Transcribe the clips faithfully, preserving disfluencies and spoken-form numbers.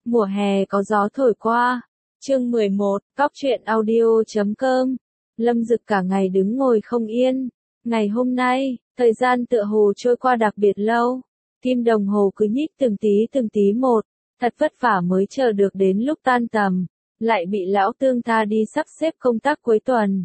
Mùa hè có gió thổi qua. Chương mười một, Cóc truyện audio chấm com. Lâm Dực cả ngày đứng ngồi không yên. Ngày hôm nay, thời gian tựa hồ trôi qua đặc biệt lâu. Kim đồng hồ cứ nhích từng tí từng tí một. Thật vất vả mới chờ được đến lúc tan tầm. Lại bị lão Tương tha đi sắp xếp công tác cuối tuần.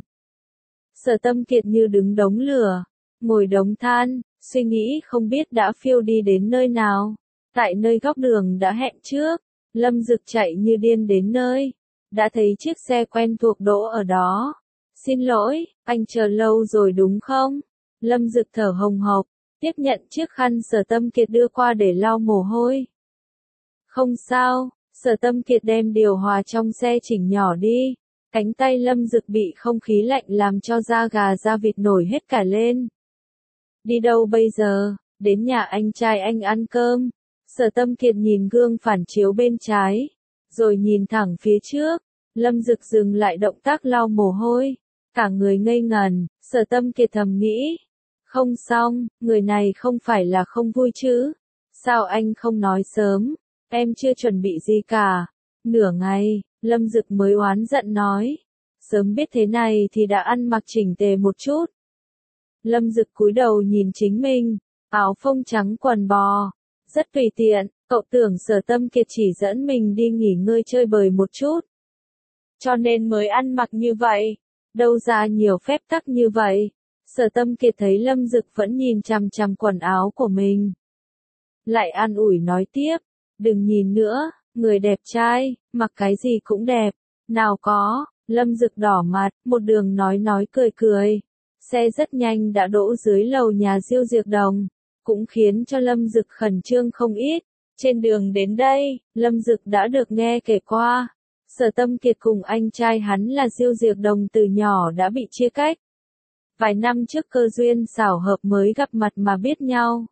Sở Tâm Kiệt như đứng đống lửa, ngồi đống than, suy nghĩ không biết đã phiêu đi đến nơi nào. Tại nơi góc đường đã hẹn trước, Lâm Dực chạy như điên đến nơi. Đã thấy chiếc xe quen thuộc đỗ ở đó. Xin lỗi, anh chờ lâu rồi đúng không? Lâm Dực thở hồng hộc, tiếp nhận chiếc khăn Sở Tâm Kiệt đưa qua để lau mồ hôi. Không sao, Sở Tâm Kiệt đem điều hòa trong xe chỉnh nhỏ đi. Cánh tay Lâm Dực bị không khí lạnh làm cho da gà da vịt nổi hết cả lên. Đi đâu bây giờ? Đến nhà anh trai anh ăn cơm. Sở Tâm Kiệt nhìn gương phản chiếu bên trái, rồi nhìn thẳng phía trước. Lâm Dực dừng lại động tác lau mồ hôi, cả người ngây ngần. Sở Tâm Kiệt thầm nghĩ, không xong, người này không phải là không vui chứ? Sao anh không nói sớm? Em chưa chuẩn bị gì cả. Nửa ngày, Lâm Dực mới oán giận nói, sớm biết thế này thì đã ăn mặc chỉnh tề một chút. Lâm Dực cúi đầu nhìn chính mình, áo phông trắng quần bò, rất tùy tiện. Cậu tưởng Sở Tâm Kiệt chỉ dẫn mình đi nghỉ ngơi chơi bời một chút, cho nên mới ăn mặc như vậy. Đâu ra nhiều phép tắc như vậy. Sở Tâm Kiệt thấy Lâm Dực vẫn nhìn chằm chằm quần áo của mình, lại an ủi nói tiếp, đừng nhìn nữa, người đẹp trai, mặc cái gì cũng đẹp. Nào có. Lâm Dực đỏ mặt, một đường nói nói cười cười. Xe rất nhanh đã đỗ dưới lầu nhà Diêu Diệc Đồng, cũng khiến cho Lâm Dực khẩn trương không ít. Trên đường đến đây, Lâm Dực đã được nghe kể qua, Sở Tâm Kiệt cùng anh trai hắn là Diêu Diệc Đồng từ nhỏ đã bị chia cách. Vài năm trước cơ duyên xảo hợp mới gặp mặt mà biết nhau.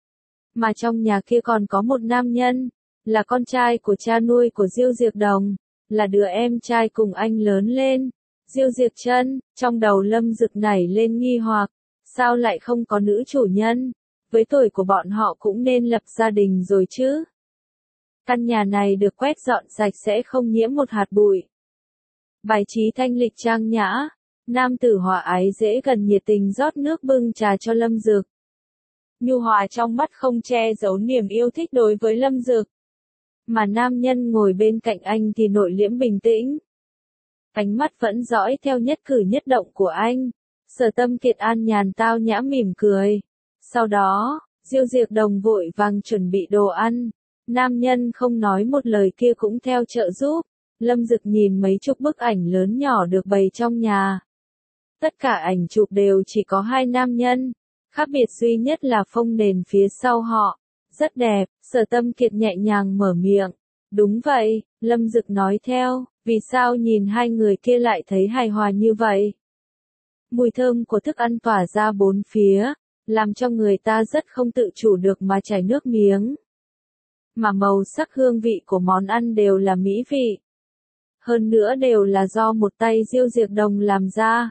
Mà trong nhà kia còn có một nam nhân, là con trai của cha nuôi của Diêu Diệc Đồng, là đứa em trai cùng anh lớn lên, Diêu Diệc Trân. Trong đầu Lâm Dực nảy lên nghi hoặc, sao lại không có nữ chủ nhân? Với tuổi của bọn họ cũng nên lập gia đình rồi chứ. Căn nhà này được quét dọn sạch sẽ không nhiễm một hạt bụi. Bài trí thanh lịch trang nhã, nam tử hòa ái dễ gần nhiệt tình rót nước bưng trà cho Lâm Dực. Nhu hòa trong mắt không che giấu niềm yêu thích đối với Lâm Dực. Mà nam nhân ngồi bên cạnh anh thì nội liễm bình tĩnh. Ánh mắt vẫn dõi theo nhất cử nhất động của anh. Sở Tâm Kiệt an nhàn tao nhã mỉm cười. Sau đó, Diêu Diệc Đồng vội vàng chuẩn bị đồ ăn. Nam nhân không nói một lời kia cũng theo trợ giúp. Lâm Dực nhìn mấy chục bức ảnh lớn nhỏ được bày trong nhà. Tất cả ảnh chụp đều chỉ có hai nam nhân. Khác biệt duy nhất là phông nền phía sau họ. Rất đẹp. Sở Tâm Kiệt nhẹ nhàng mở miệng. Đúng vậy. Lâm Dực nói theo. Vì sao nhìn hai người kia lại thấy hài hòa như vậy? Mùi thơm của thức ăn tỏa ra bốn phía, làm cho người ta rất không tự chủ được mà chảy nước miếng. Mà màu sắc hương vị của món ăn đều là mỹ vị. Hơn nữa đều là do một tay Diêu Diệc Đồng làm ra.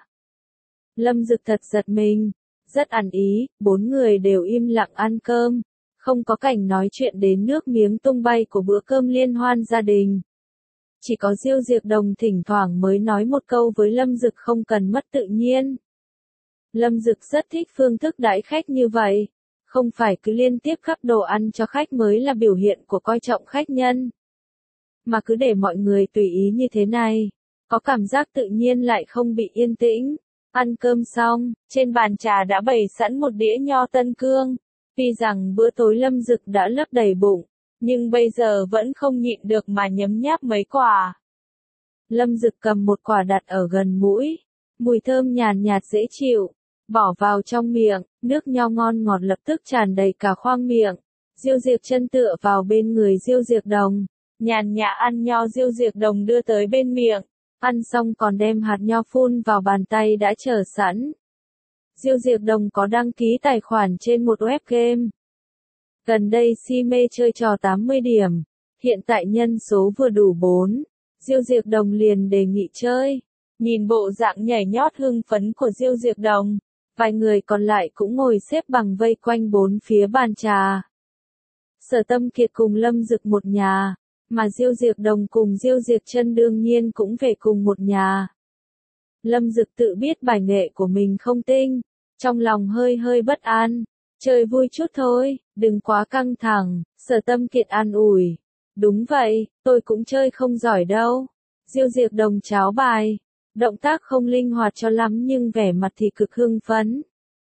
Lâm Dực thật giật mình, rất ăn ý. Bốn người đều im lặng ăn cơm, không có cảnh nói chuyện đến nước miếng tung bay của bữa cơm liên hoan gia đình. Chỉ có Diêu Diệc Đồng thỉnh thoảng mới nói một câu với Lâm Dực không cần mất tự nhiên. Lâm Dực rất thích phương thức đãi khách như vậy. Không phải cứ liên tiếp gắp đồ ăn cho khách mới là biểu hiện của coi trọng khách nhân. Mà cứ để mọi người tùy ý như thế này, có cảm giác tự nhiên lại không bị yên tĩnh. Ăn cơm xong, trên bàn trà đã bày sẵn một đĩa nho Tân Cương. Tuy rằng bữa tối Lâm Dực đã lấp đầy bụng, nhưng bây giờ vẫn không nhịn được mà nhấm nháp mấy quả. Lâm Dực cầm một quả đặt ở gần mũi, mùi thơm nhàn nhạt dễ chịu, bỏ vào trong miệng, nước nho ngon ngọt lập tức tràn đầy cả khoang miệng. Diêu Diệc Trân tựa vào bên người Diêu Diệc Đồng, nhàn nhã ăn nho Diêu Diệc Đồng đưa tới bên miệng, ăn xong còn đem hạt nho phun vào bàn tay đã chờ sẵn. Diêu Diệc Đồng có đăng ký tài khoản trên một web game. Gần đây si mê chơi trò tám mươi điểm, hiện tại nhân số vừa đủ bốn, Diêu Diệc Đồng liền đề nghị chơi. Nhìn bộ dạng nhảy nhót hưng phấn của Diêu Diệc Đồng, vài người còn lại cũng ngồi xếp bằng vây quanh bốn phía bàn trà. Sở Tâm Kiệt cùng Lâm Dực một nhà, mà Diêu Diệc Đồng cùng Diêu Diệc Chân đương nhiên cũng về cùng một nhà. Lâm Dực tự biết bài nghệ của mình không tinh, trong lòng hơi hơi bất an, chơi vui chút thôi, đừng quá căng thẳng, Sở Tâm Kiệt an ủi. Đúng vậy, tôi cũng chơi không giỏi đâu. Diêu Diệc Đồng cháo bài, động tác không linh hoạt cho lắm nhưng vẻ mặt thì cực hưng phấn.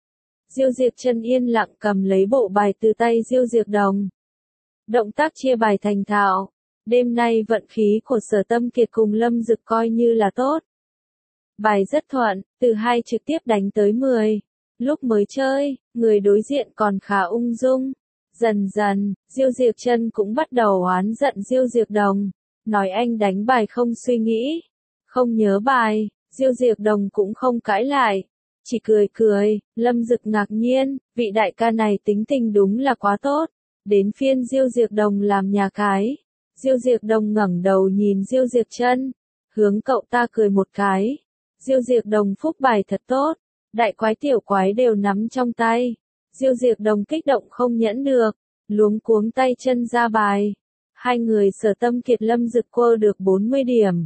Diêu Diệc Chân yên lặng cầm lấy bộ bài từ tay Diêu Diệc Đồng. Động tác chia bài thành thạo. Đêm nay vận khí của Sở Tâm Kiệt cùng Lâm Dực coi như là tốt. Bài rất thuận, từ hai trực tiếp đánh tới mười. Lúc mới chơi, người đối diện còn khá ung dung. Dần dần, Diêu Diệc Chân cũng bắt đầu oán giận Diêu Diệc Đồng, nói anh đánh bài không suy nghĩ, không nhớ bài. Diêu Diệc Đồng cũng không cãi lại, chỉ cười cười. Lâm Dực ngạc nhiên, vị đại ca này tính tình đúng là quá tốt. Đến phiên Diêu Diệc Đồng làm nhà cái. Diêu Diệc Đồng ngẩng đầu nhìn Diêu Diệc Chân, hướng cậu ta cười một cái. Diêu Diệc Đồng phúc bài thật tốt, đại quái tiểu quái đều nắm trong tay. Diêu Diệc Đồng kích động không nhẫn được, luống cuống tay chân ra bài. Hai người Sở Tâm Kiệt Lâm Dực quơ được bốn mươi điểm.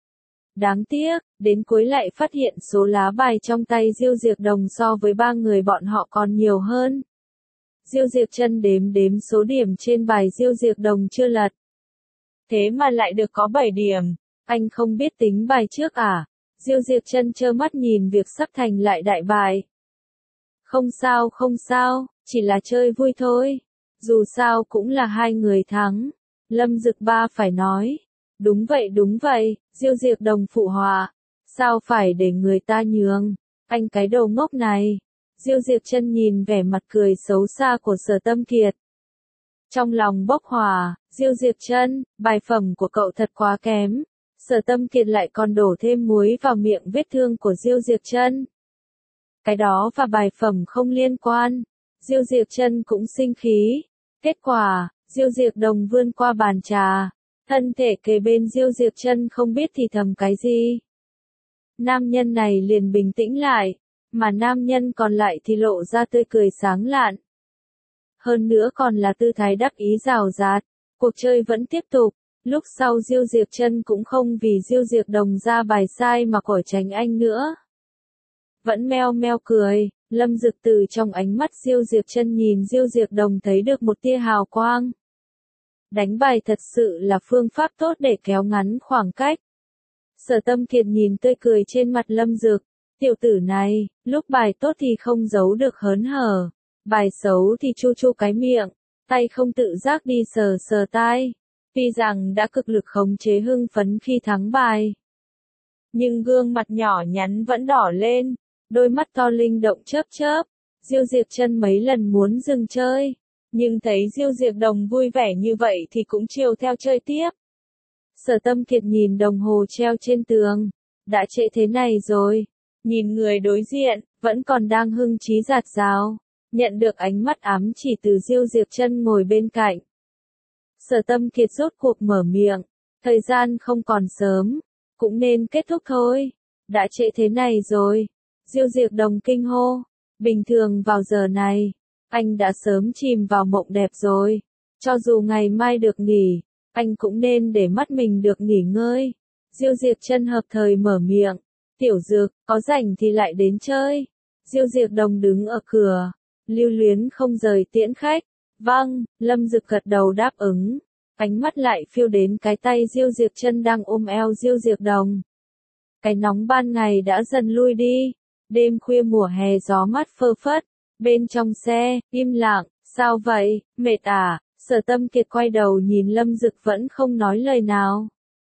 Đáng tiếc, đến cuối lại phát hiện số lá bài trong tay Diêu Diệc Đồng so với ba người bọn họ còn nhiều hơn. Diêu Diệc Chân đếm đếm số điểm trên bài Diêu Diệc Đồng chưa lật. Thế mà lại được có bảy điểm, anh không biết tính bài trước à? Diêu Diệc Chân trơ mắt nhìn việc sắp thành lại đại bại. Không sao không sao, chỉ là chơi vui thôi. Dù sao cũng là hai người thắng. Lâm Dực Ba phải nói. Đúng vậy đúng vậy, Diêu Diệc Đồng phụ họa. Sao phải để người ta nhường? Anh cái đầu ngốc này. Diêu Diệc Chân nhìn vẻ mặt cười xấu xa của Sở Tâm Kiệt. Trong lòng bốc hỏa, Diêu Diệc Chân, bài phẩm của cậu thật quá kém. Sở Tâm Kiệt lại còn đổ thêm muối vào miệng vết thương của Diêu Diệc Chân. Cái đó và bài phẩm không liên quan. Diêu Diệc Chân cũng sinh khí. Kết quả, Diêu Diệc Đồng vươn qua bàn trà, thân thể kề bên Diêu Diệc Chân không biết thì thầm cái gì. Nam nhân này liền bình tĩnh lại, mà nam nhân còn lại thì lộ ra tươi cười sáng lạn. Hơn nữa còn là tư thái đắc ý rào rạt. Cuộc chơi vẫn tiếp tục. Lúc sau Diêu Diệc Chân cũng không vì Diêu Diệc Đồng ra bài sai mà khỏi tránh anh nữa. Vẫn meo meo cười, Lâm Dực từ trong ánh mắt Diêu Diệc Chân nhìn Diêu Diệc Đồng thấy được một tia hào quang. Đánh bài thật sự là phương pháp tốt để kéo ngắn khoảng cách. Sở Tâm Kiệt nhìn tươi cười trên mặt Lâm Dực, tiểu tử này, lúc bài tốt thì không giấu được hớn hở, bài xấu thì chu chu cái miệng, tay không tự giác đi sờ sờ tai. Tuy rằng đã cực lực khống chế hưng phấn khi thắng bài, nhưng gương mặt nhỏ nhắn vẫn đỏ lên, đôi mắt to linh động chớp chớp. Diêu Diệc Chân mấy lần muốn dừng chơi, nhưng thấy Diêu Diệc Đồng vui vẻ như vậy thì cũng chiều theo chơi tiếp. Sở Tâm Kiệt nhìn đồng hồ treo trên tường, đã trễ thế này rồi, nhìn người đối diện, vẫn còn đang hưng trí rạt rào, nhận được ánh mắt ám chỉ từ Diêu Diệc Chân ngồi bên cạnh. Sở Tâm Kiệt rốt cuộc mở miệng, thời gian không còn sớm, cũng nên kết thúc thôi, đã trễ thế này rồi. Diêu Diệc Đồng kinh hô, bình thường vào giờ này, anh đã sớm chìm vào mộng đẹp rồi, cho dù ngày mai được nghỉ, anh cũng nên để mắt mình được nghỉ ngơi. Diêu Diệc Chân hợp thời mở miệng, tiểu Dực, có rảnh thì lại đến chơi. Diêu Diệc Đồng đứng ở cửa, lưu luyến không rời tiễn khách. Vâng, Lâm Dực gật đầu đáp ứng, ánh mắt lại phiêu đến cái tay Diêu Diệc Chân đang ôm eo Diêu Diệc Đồng. Cái nóng ban ngày đã dần lui đi, đêm khuya mùa hè gió mát phơ phất, bên trong xe, im lặng, sao vậy, mệt à? Sở Tâm Kiệt quay đầu nhìn Lâm Dực vẫn không nói lời nào.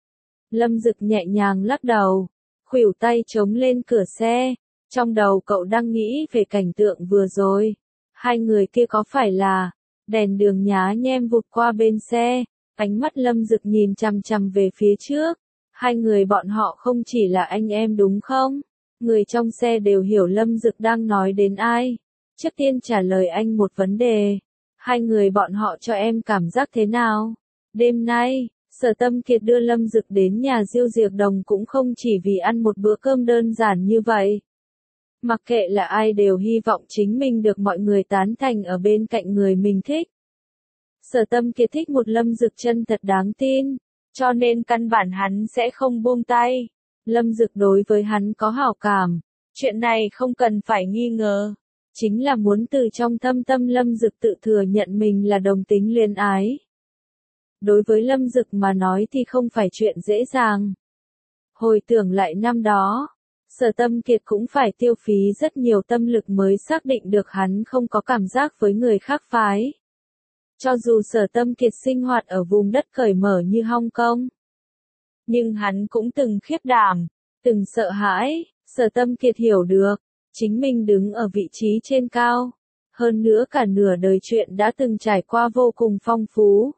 Lâm Dực nhẹ nhàng lắc đầu, khuỷu tay chống lên cửa xe, trong đầu cậu đang nghĩ về cảnh tượng vừa rồi. Hai người kia có phải là đèn đường nhá nhem vụt qua bên xe, ánh mắt Lâm Dực nhìn chằm chằm về phía trước. Hai người bọn họ không chỉ là anh em đúng không? Người trong xe đều hiểu Lâm Dực đang nói đến ai. Trước tiên trả lời anh một vấn đề. Hai người bọn họ cho em cảm giác thế nào? Đêm nay, Sở Tâm Kiệt đưa Lâm Dực đến nhà Diêu Diệc Đồng cũng không chỉ vì ăn một bữa cơm đơn giản như vậy. Mặc kệ là ai đều hy vọng chính mình được mọi người tán thành ở bên cạnh người mình thích. Sở Tâm Kiệt thích một Lâm Dực chân thật đáng tin, cho nên căn bản hắn sẽ không buông tay. Lâm Dực đối với hắn có hảo cảm, chuyện này không cần phải nghi ngờ. Chính là muốn từ trong thâm tâm Lâm Dực tự thừa nhận mình là đồng tính luyến ái. Đối với Lâm Dực mà nói thì không phải chuyện dễ dàng. Hồi tưởng lại năm đó, Sở Tâm Kiệt cũng phải tiêu phí rất nhiều tâm lực mới xác định được hắn không có cảm giác với người khác phái. Cho dù Sở Tâm Kiệt sinh hoạt ở vùng đất cởi mở như Hong Kong, nhưng hắn cũng từng khiếp đảm, từng sợ hãi. Sở Tâm Kiệt hiểu được, chính mình đứng ở vị trí trên cao, hơn nữa cả nửa đời chuyện đã từng trải qua vô cùng phong phú.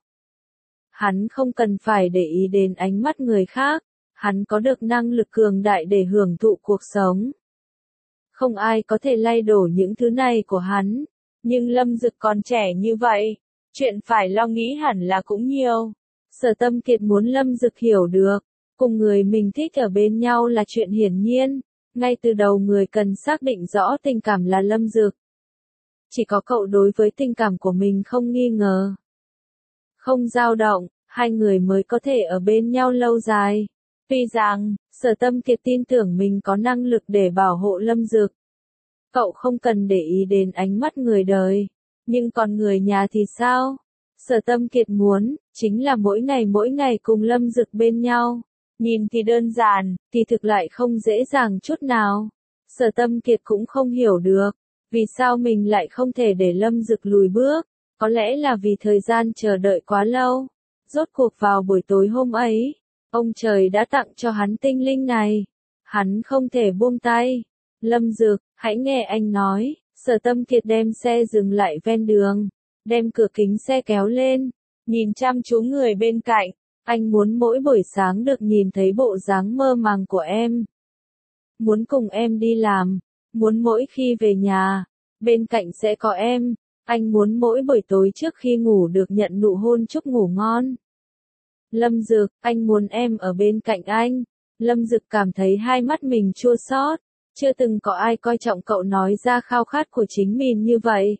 Hắn không cần phải để ý đến ánh mắt người khác, hắn có được năng lực cường đại để hưởng thụ cuộc sống. Không ai có thể lay đổ những thứ này của hắn, nhưng Lâm Dực còn trẻ như vậy, chuyện phải lo nghĩ hẳn là cũng nhiều. Sở Tâm Kiệt muốn Lâm Dực hiểu được, cùng người mình thích ở bên nhau là chuyện hiển nhiên, ngay từ đầu người cần xác định rõ tình cảm là Lâm Dực. Chỉ có cậu đối với tình cảm của mình không nghi ngờ, không dao động, hai người mới có thể ở bên nhau lâu dài. Tuy rằng, Sở Tâm Kiệt tin tưởng mình có năng lực để bảo hộ Lâm Dực. Cậu không cần để ý đến ánh mắt người đời, nhưng còn người nhà thì sao? Sở Tâm Kiệt muốn, chính là mỗi ngày mỗi ngày cùng Lâm Dực bên nhau. Nhìn thì đơn giản, thì thực lại không dễ dàng chút nào. Sở Tâm Kiệt cũng không hiểu được, vì sao mình lại không thể để Lâm Dực lùi bước. Có lẽ là vì thời gian chờ đợi quá lâu. Rốt cuộc vào buổi tối hôm ấy, ông trời đã tặng cho hắn tinh linh này. Hắn không thể buông tay. Lâm Dực, hãy nghe anh nói. Sở Tâm Kiệt đem xe dừng lại ven đường, đem cửa kính xe kéo lên, nhìn chăm chú người bên cạnh. Anh muốn mỗi buổi sáng được nhìn thấy bộ dáng mơ màng của em. Muốn cùng em đi làm, muốn mỗi khi về nhà, bên cạnh sẽ có em. Anh muốn mỗi buổi tối trước khi ngủ được nhận nụ hôn chúc ngủ ngon. Lâm Dực, anh muốn em ở bên cạnh anh. Lâm Dực cảm thấy hai mắt mình chua xót, chưa từng có ai coi trọng cậu nói ra khao khát của chính mình như vậy.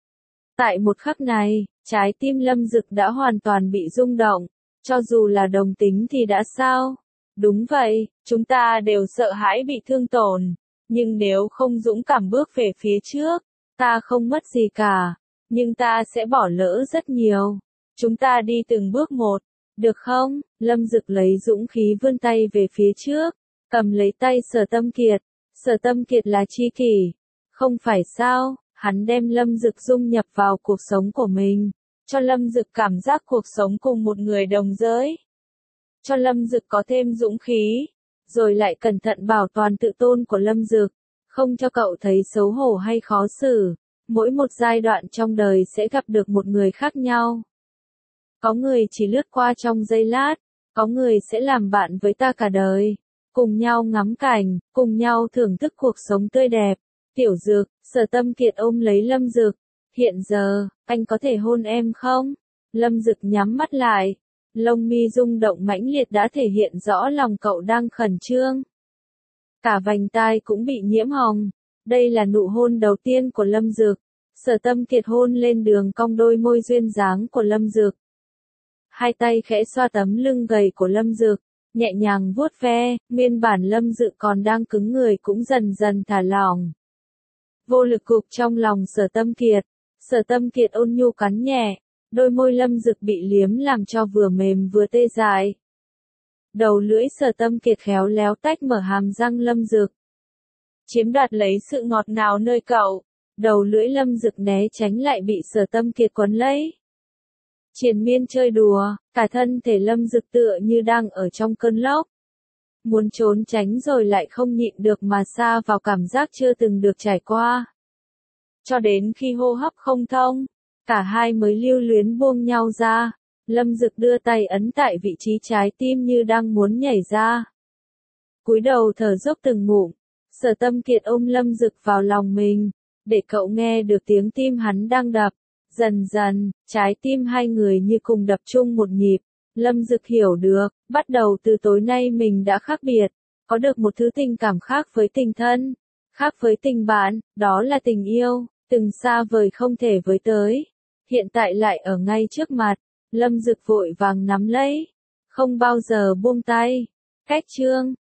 Tại một khắc này, trái tim Lâm Dực đã hoàn toàn bị rung động, cho dù là đồng tính thì đã sao? Đúng vậy, chúng ta đều sợ hãi bị thương tổn, nhưng nếu không dũng cảm bước về phía trước, ta không mất gì cả, nhưng ta sẽ bỏ lỡ rất nhiều. Chúng ta đi từng bước một, được không? Lâm Dực lấy dũng khí vươn tay về phía trước, cầm lấy tay Sở Tâm Kiệt. Sở Tâm Kiệt là tri kỷ, không phải sao? Hắn đem Lâm Dực dung nhập vào cuộc sống của mình, cho Lâm Dực cảm giác cuộc sống cùng một người đồng giới. Cho Lâm Dực có thêm dũng khí, rồi lại cẩn thận bảo toàn tự tôn của Lâm Dực, không cho cậu thấy xấu hổ hay khó xử. Mỗi một giai đoạn trong đời sẽ gặp được một người khác nhau. Có người chỉ lướt qua trong giây lát, có người sẽ làm bạn với ta cả đời. Cùng nhau ngắm cảnh, cùng nhau thưởng thức cuộc sống tươi đẹp. Tiểu Dực, Sở Tâm Kiệt ôm lấy Lâm Dực. Hiện giờ, anh có thể hôn em không? Lâm Dực nhắm mắt lại. Lông mi rung động mãnh liệt đã thể hiện rõ lòng cậu đang khẩn trương. Cả vành tai cũng bị nhiễm hồng. Đây là nụ hôn đầu tiên của Lâm Dực. Sở Tâm Kiệt hôn lên đường cong đôi môi duyên dáng của Lâm Dực. Hai tay khẽ xoa tấm lưng gầy của Lâm Dực, nhẹ nhàng vuốt ve, nguyên bản Lâm Dực còn đang cứng người cũng dần dần thả lỏng. Vô lực cục trong lòng Sở Tâm Kiệt. Sở Tâm Kiệt ôn nhu cắn nhẹ, đôi môi Lâm Dực bị liếm làm cho vừa mềm vừa tê dại. Đầu lưỡi Sở Tâm Kiệt khéo léo tách mở hàm răng Lâm Dực, chiếm đoạt lấy sự ngọt ngào nơi cậu. Đầu lưỡi Lâm Dực né tránh lại bị Sở Tâm Kiệt quấn lấy. Triền miên chơi đùa, cả thân thể Lâm Dực tựa như đang ở trong cơn lốc. Muốn trốn tránh rồi lại không nhịn được mà sa vào cảm giác chưa từng được trải qua. Cho đến khi hô hấp không thông, cả hai mới lưu luyến buông nhau ra. Lâm Dực đưa tay ấn tại vị trí trái tim như đang muốn nhảy ra. Cúi đầu thở dốc từng ngụm. Sở Tâm Kiệt ôm Lâm Dực vào lòng mình, để cậu nghe được tiếng tim hắn đang đập. Dần dần, trái tim hai người như cùng đập chung một nhịp. Lâm Dực hiểu được, bắt đầu từ tối nay mình đã khác biệt, có được một thứ tình cảm khác với tình thân, khác với tình bạn, đó là tình yêu, từng xa vời không thể với tới. hiện tại lại ở ngay trước mặt. Lâm Dực vội vàng nắm lấy, không bao giờ buông tay. Cách chương